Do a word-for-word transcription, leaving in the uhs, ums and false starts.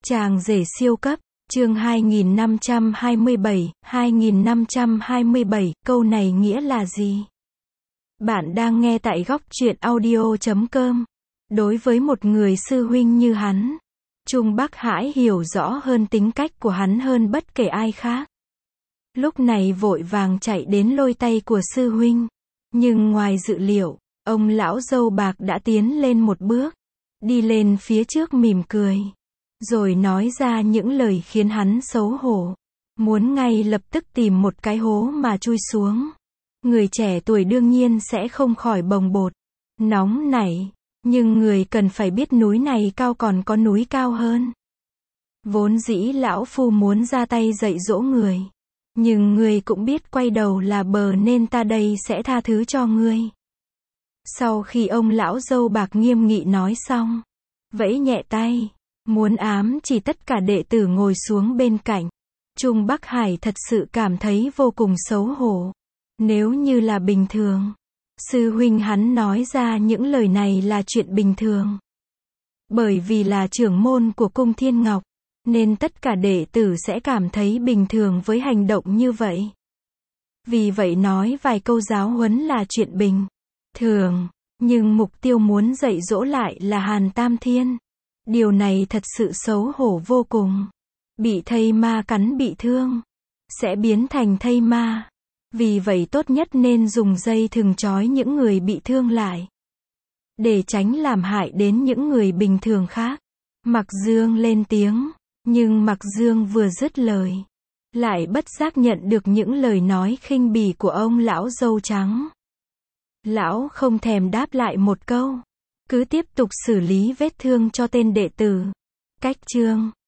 Chàng rể siêu cấp, chương hai nghìn năm trăm hai mươi bảy, hai nghìn năm trăm hai mươi bảy, câu này nghĩa là gì? Bạn đang nghe tại góc truyện audio chấm com. Đối với một người sư huynh như hắn, Trung Bắc Hải hiểu rõ hơn tính cách của hắn hơn bất kể ai khác. Lúc này vội vàng chạy đến lôi tay của sư huynh. Nhưng ngoài dự liệu, ông lão râu bạc đã tiến lên một bước, đi lên phía trước mỉm cười, rồi nói ra những lời khiến hắn xấu hổ, muốn ngay lập tức tìm một cái hố mà chui xuống. Người trẻ tuổi đương nhiên sẽ không khỏi bồng bột, nóng nảy, nhưng người cần phải biết núi này cao còn có núi cao hơn. Vốn dĩ lão phu muốn ra tay dạy dỗ người, nhưng người cũng biết quay đầu là bờ nên ta đây sẽ tha thứ cho ngươi. Sau khi ông lão râu bạc nghiêm nghị nói xong, vẫy nhẹ tay, muốn ám chỉ tất cả đệ tử ngồi xuống bên cạnh. Trung Bắc Hải thật sự cảm thấy vô cùng xấu hổ. Nếu như là bình thường, sư huynh hắn nói ra những lời này là chuyện bình thường. Bởi vì là trưởng môn của cung Thiên Ngọc, nên tất cả đệ tử sẽ cảm thấy bình thường với hành động như vậy. Vì vậy nói vài câu giáo huấn là chuyện bình thường, nhưng mục tiêu muốn dạy dỗ lại là Hàn Tam Thiên. Điều này thật sự xấu hổ vô cùng. Bị thây ma cắn bị thương, sẽ biến thành thây ma. Vì vậy tốt nhất nên dùng dây thừng trói những người bị thương lại, để tránh làm hại đến những người bình thường khác. Mạc Dương lên tiếng, nhưng Mạc Dương vừa dứt lời, lại bất giác nhận được những lời nói khinh bỉ của ông lão râu trắng. Lão không thèm đáp lại một câu, cứ tiếp tục xử lý vết thương cho tên đệ tử. Cách chương